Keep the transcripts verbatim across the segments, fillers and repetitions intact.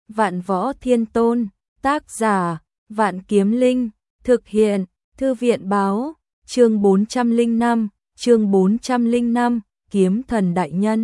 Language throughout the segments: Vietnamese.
Vạn Võ Thiên Tôn, tác giả, Vạn Kiếm Linh, thực hiện, Thư viện báo, chương bốn trăm lẻ năm, chương bốn trăm lẻ năm, Kiếm Thần Đại Nhân.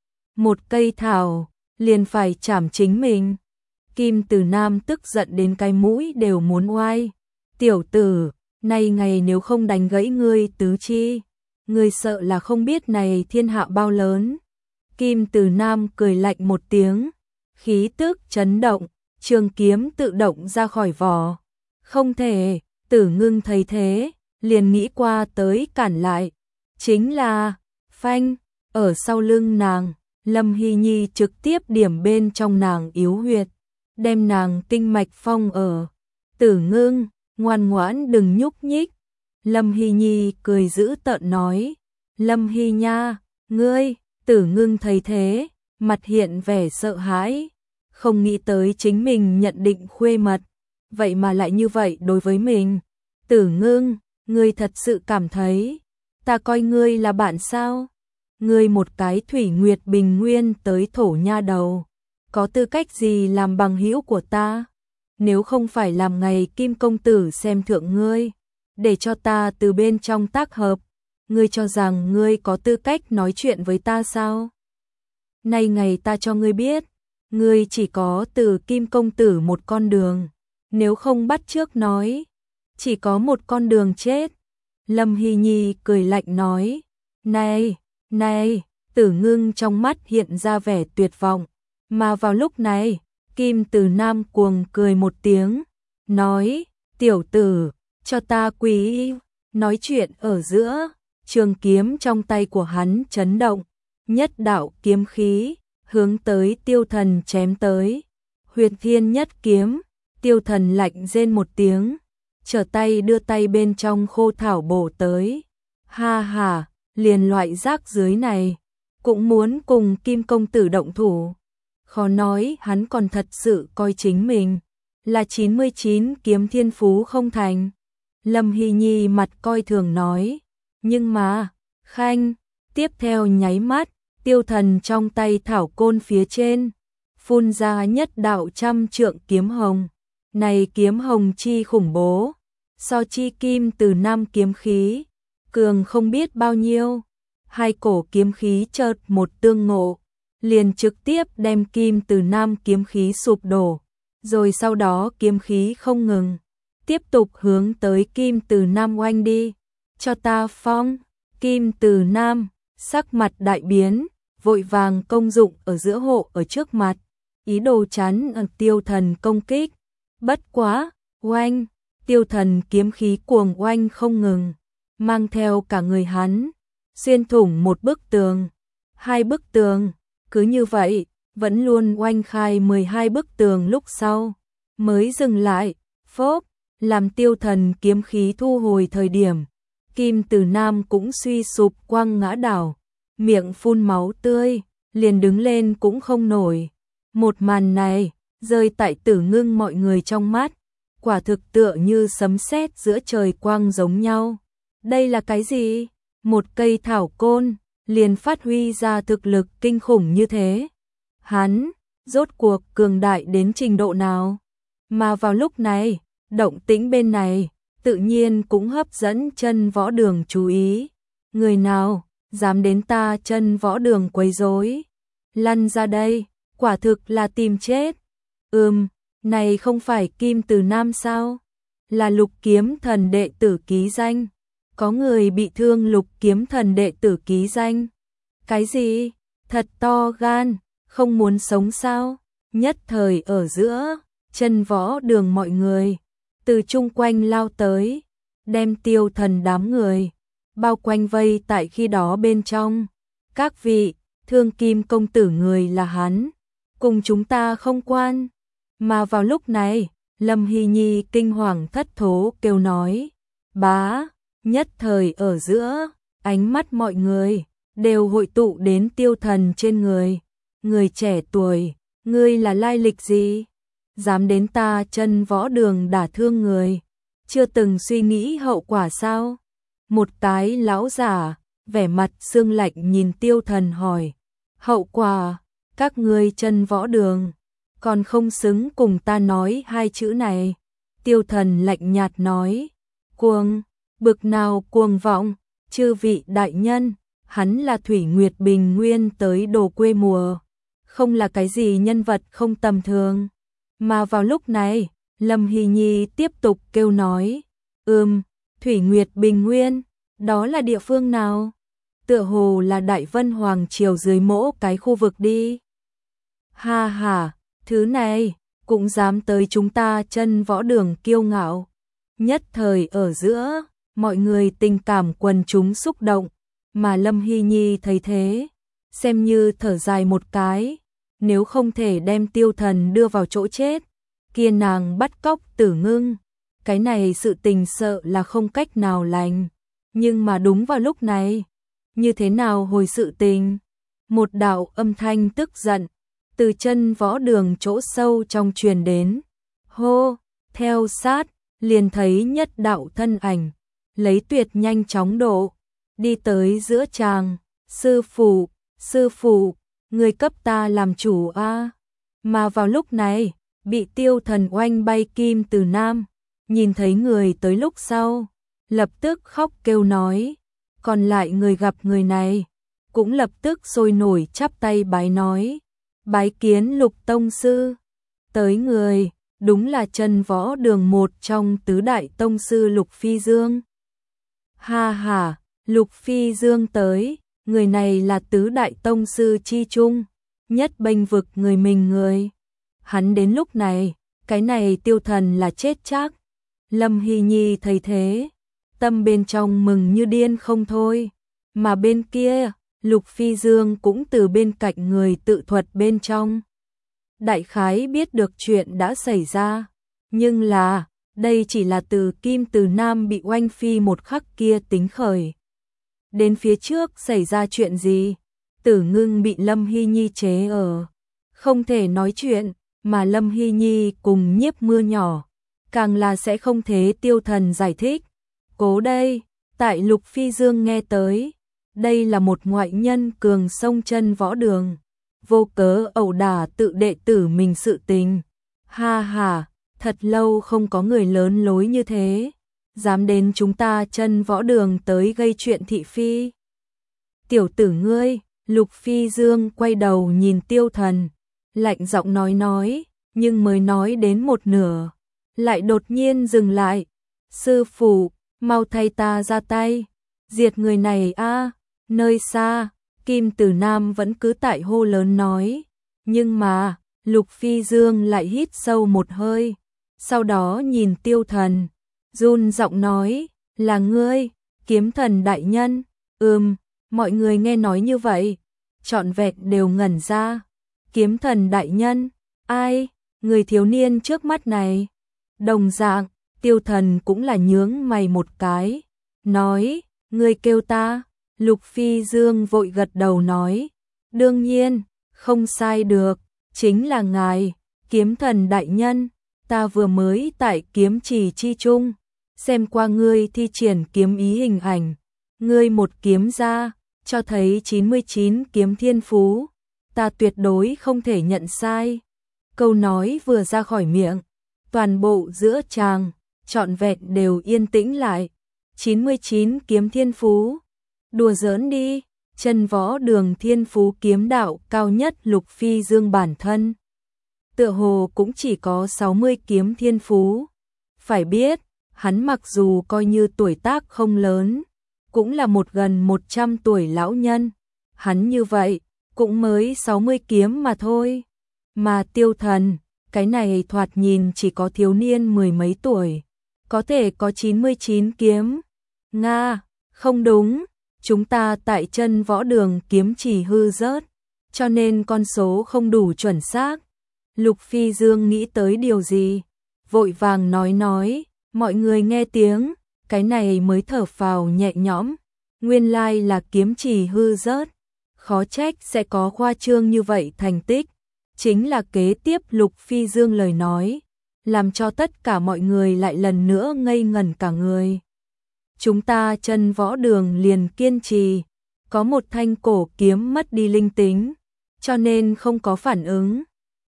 Một cây thảo, liền phải chảm chính mình. Kim Từ Nam tức giận đến cái mũi đều muốn oai. Tiểu tử, nay ngày nếu không đánh gãy ngươi tứ chi, ngươi sợ là không biết này thiên hạ bao lớn. Kim Từ Nam cười lạnh một tiếng, khí tức chấn động, trường kiếm tự động ra khỏi vỏ. Không thể, Tử Ngưng thấy thế, liền nghĩ qua tới cản lại. Chính là, phanh, ở sau lưng nàng, Lâm Hy Nhi trực tiếp điểm bên trong nàng yếu huyệt, đem nàng kinh mạch phong ở. Tử Ngưng, ngoan ngoãn đừng nhúc nhích. Lâm Hy Nhi cười giễu tợn nói, Lâm Hy Nha, ngươi. Tử Ngưng thấy thế, mặt hiện vẻ sợ hãi, không nghĩ tới chính mình nhận định khuê mật, vậy mà lại như vậy đối với mình. Tử Ngưng, ngươi thật sự cảm thấy ta coi ngươi là bạn sao? Ngươi một cái Thủy Nguyệt Bình Nguyên tới thổ nha đầu, có tư cách gì làm bằng hữu của ta? Nếu không phải làm ngày Kim công tử xem thượng ngươi, để cho ta từ bên trong tác hợp, ngươi cho rằng ngươi có tư cách nói chuyện với ta sao? Nay ngày ta cho ngươi biết, ngươi chỉ có từ Kim công tử một con đường, nếu không bắt trước nói, chỉ có một con đường chết. Lâm Hy Nhi cười lạnh nói, này, này, Tử Ngưng trong mắt hiện ra vẻ tuyệt vọng, mà vào lúc này, Kim Từ Nam cuồng cười một tiếng, nói, tiểu tử, cho ta quỳ. Nói chuyện ở giữa, trường kiếm trong tay của hắn chấn động, nhất đạo kiếm khí, hướng tới Tiêu Thần chém tới. Huyền Thiên nhất kiếm, Tiêu Thần lạnh rên một tiếng, trở tay đưa tay bên trong khô thảo bổ tới. Ha ha, liền loại rác dưới này, cũng muốn cùng Kim công tử động thủ. Khó nói hắn còn thật sự coi chính mình là chín mươi chín kiếm thiên phú không thành. Lâm Hy Nhi mặt coi thường nói, nhưng mà, khanh, tiếp theo nháy mắt, Tiêu Thần trong tay thảo côn phía trên, phun ra nhất đạo trăm trượng kiếm hồng. Này kiếm hồng chi khủng bố, so chi Kim Từ Nam kiếm khí, cường không biết bao nhiêu. Hai cổ kiếm khí chợt một tương ngộ, liền trực tiếp đem Kim Từ Nam kiếm khí sụp đổ, rồi sau đó kiếm khí không ngừng, tiếp tục hướng tới Kim Từ Nam oanh đi. Cho ta phong. Kim Từ Nam, sắc mặt đại biến, vội vàng công dụng ở giữa hộ ở trước mặt, ý đồ chắn ở Tiêu Thần công kích. Bất quá, oanh, Tiêu Thần kiếm khí cuồng oanh không ngừng, mang theo cả người hắn, xuyên thủng một bức tường, hai bức tường, cứ như vậy, vẫn luôn oanh khai mười hai bức tường lúc sau, mới dừng lại. Phốp, làm Tiêu Thần kiếm khí thu hồi thời điểm, Kim Từ Nam cũng suy sụp quăng ngã đảo, miệng phun máu tươi, liền đứng lên cũng không nổi. Một màn này, rơi tại Tử Ngưng mọi người trong mắt, quả thực tựa như sấm sét giữa trời quang giống nhau. Đây là cái gì? Một cây thảo côn, liền phát huy ra thực lực kinh khủng như thế. Hắn, rốt cuộc cường đại đến trình độ nào? Mà vào lúc này, động tĩnh bên này, tự nhiên cũng hấp dẫn Chân Võ Đường chú ý. Người nào, dám đến ta Chân Võ Đường quấy rối? Lăn ra đây, quả thực là tìm chết. Ừm, này không phải Kim Từ Nam sao? Là Lục Kiếm Thần đệ tử ký danh. Có người bị thương Lục Kiếm Thần đệ tử ký danh. Cái gì? Thật to gan, không muốn sống sao? Nhất thời ở giữa, Chân Võ Đường mọi người từ chung quanh lao tới, đem Tiêu Thần đám người bao quanh vây tại khi đó bên trong. Các vị, thương Kim công tử người là hắn, cùng chúng ta không quan. Mà vào lúc này, Lâm Hy Nhi kinh hoàng thất thố kêu nói, bá. Nhất thời ở giữa, ánh mắt mọi người đều hội tụ đến Tiêu Thần trên người. Người trẻ tuổi, ngươi là lai lịch gì? Dám đến ta Chân Võ Đường đả thương người, chưa từng suy nghĩ hậu quả sao? Một cái lão giả, vẻ mặt sương lạnh nhìn Tiêu Thần hỏi, hậu quả, các ngươi Chân Võ Đường, còn không xứng cùng ta nói hai chữ này. Tiêu Thần lạnh nhạt nói, cuồng, bực nào cuồng vọng, chư vị đại nhân, hắn là Thủy Nguyệt Bình Nguyên tới đồ quê mùa, không là cái gì nhân vật không tầm thường. Mà vào lúc này, Lâm Hy Nhi tiếp tục kêu nói, ừm, Thủy Nguyệt Bình Nguyên, đó là địa phương nào? Tựa hồ là Đại Vân Hoàng Triều dưới mỗ cái khu vực đi. Ha ha, thứ này, cũng dám tới chúng ta Chân Võ Đường kiêu ngạo. Nhất thời ở giữa, mọi người tình cảm quần chúng xúc động, mà Lâm Hy Nhi thấy thế, xem như thở dài một cái, nếu không thể đem Tiêu Thần đưa vào chỗ chết, kia nàng bắt cóc Tử Ngưng, cái này sự tình sợ là không cách nào lành. Nhưng mà đúng vào lúc này, như thế nào hồi sự tình? Một đạo âm thanh tức giận từ Chân Võ Đường chỗ sâu trong truyền đến. Hô, theo sát, liền thấy nhất đạo thân ảnh, lấy tuyệt nhanh chóng độ, đi tới giữa tràng. Sư phụ, sư phụ, người cấp ta làm chủ a. Mà vào lúc này, bị Tiêu Thần oanh bay Kim Từ Nam, nhìn thấy người tới lúc sau, lập tức khóc kêu nói, còn lại người gặp người này, cũng lập tức sôi nổi chắp tay bái nói, bái kiến Lục tông sư. Tới người, đúng là Chân Võ Đường một trong tứ đại tông sư Lục Phi Dương. Ha ha, Lục Phi Dương tới, người này là tứ đại tông sư chi chung, nhất bênh vực người mình người. Hắn đến lúc này, cái này Tiêu Thần là chết chắc. Lâm Hy Nhi thấy thế, tâm bên trong mừng như điên không thôi, mà bên kia, Lục Phi Dương cũng từ bên cạnh người tự thuật bên trong. Đại khái biết được chuyện đã xảy ra, nhưng là, đây chỉ là từ Kim Từ Nam bị oanh phi một khắc kia tính khởi. Đến phía trước xảy ra chuyện gì? Tử Ngưng bị Lâm Hy Nhi chế ở, không thể nói chuyện, mà Lâm Hy Nhi cùng Nhiếp Mưa nhỏ, càng là sẽ không thế Tiêu Thần giải thích. Cố đây, tại Lục Phi Dương nghe tới, đây là một ngoại nhân cường sông Chân Võ Đường, vô cớ ẩu đả tự đệ tử mình sự tình. Ha ha, thật lâu không có người lớn lối như thế, dám đến chúng ta Chân Võ Đường tới gây chuyện thị phi. Tiểu tử ngươi, Lục Phi Dương quay đầu nhìn Tiêu Thần, lạnh giọng nói nói, nhưng mới nói đến một nửa, lại đột nhiên dừng lại. Sư phụ, mau thay ta ra tay, diệt người này a. Nơi xa, Kim Từ Nam vẫn cứ tại hô lớn nói, nhưng mà, Lục Phi Dương lại hít sâu một hơi, sau đó nhìn Tiêu Thần, run giọng nói, là ngươi, Kiếm Thần đại nhân. Ừm, mọi người nghe nói như vậy, trọn vẹn đều ngẩn ra. Kiếm Thần đại nhân, ai? Người thiếu niên trước mắt này. Đồng dạng, Tiêu Thần cũng là nhướng mày một cái, nói, ngươi kêu ta. Lục Phi Dương vội gật đầu nói, đương nhiên, không sai được, chính là ngài, Kiếm Thần đại nhân, ta vừa mới tại kiếm trì chi chung, xem qua ngươi thi triển kiếm ý hình ảnh, ngươi một kiếm ra, cho thấy chín mươi chín kiếm thiên phú, ta tuyệt đối không thể nhận sai. Câu nói vừa ra khỏi miệng, toàn bộ giữa tràng, trọn vẹn đều yên tĩnh lại. chín mươi chín kiếm thiên phú, đùa giỡn đi, Chân Võ Đường thiên phú kiếm đạo cao nhất Lục Phi Dương bản thân, tựa hồ cũng chỉ có sáu mươi kiếm thiên phú. Phải biết, hắn mặc dù coi như tuổi tác không lớn, cũng là một gần một trăm tuổi lão nhân, hắn như vậy, cũng mới sáu mươi kiếm mà thôi. Mà Tiêu Thần, cái này thoạt nhìn chỉ có thiếu niên mười mấy tuổi, có thể có chín mươi chín kiếm. Nga, không đúng, chúng ta tại Chân Võ Đường kiếm chỉ hư rớt, cho nên con số không đủ chuẩn xác. Lục Phi Dương nghĩ tới điều gì, vội vàng nói nói, mọi người nghe tiếng, cái này mới thở phào nhẹ nhõm, nguyên lai là kiếm chỉ hư rớt, khó trách sẽ có khoa trương như vậy thành tích. Chính là kế tiếp Lục Phi Dương lời nói, làm cho tất cả mọi người lại lần nữa ngây ngẩn cả người. Chúng ta Chân Võ Đường liền kiên trì, có một thanh cổ kiếm mất đi linh tính, cho nên không có phản ứng.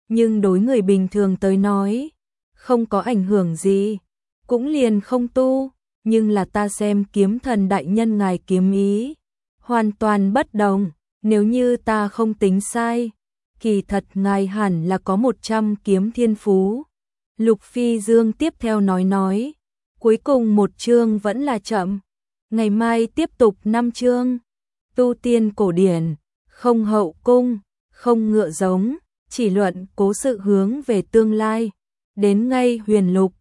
nhưng đối người bình thường tới nói, không có ảnh hưởng gì, cũng liền không tu, nhưng là ta xem kiếm thần đại nhân ngài kiếm ý, hoàn toàn bất đồng, nếu như ta không tính sai, kỳ thật ngài hẳn là có một trăm kiếm thiên phú. Lục Phi Dương tiếp theo nói nói, cuối cùng một chương vẫn là chậm, ngày mai tiếp tục năm chương, tu tiên cổ điển, không hậu cung, không ngựa giống, chỉ luận cố sự hướng về tương lai, đến ngay huyền lục,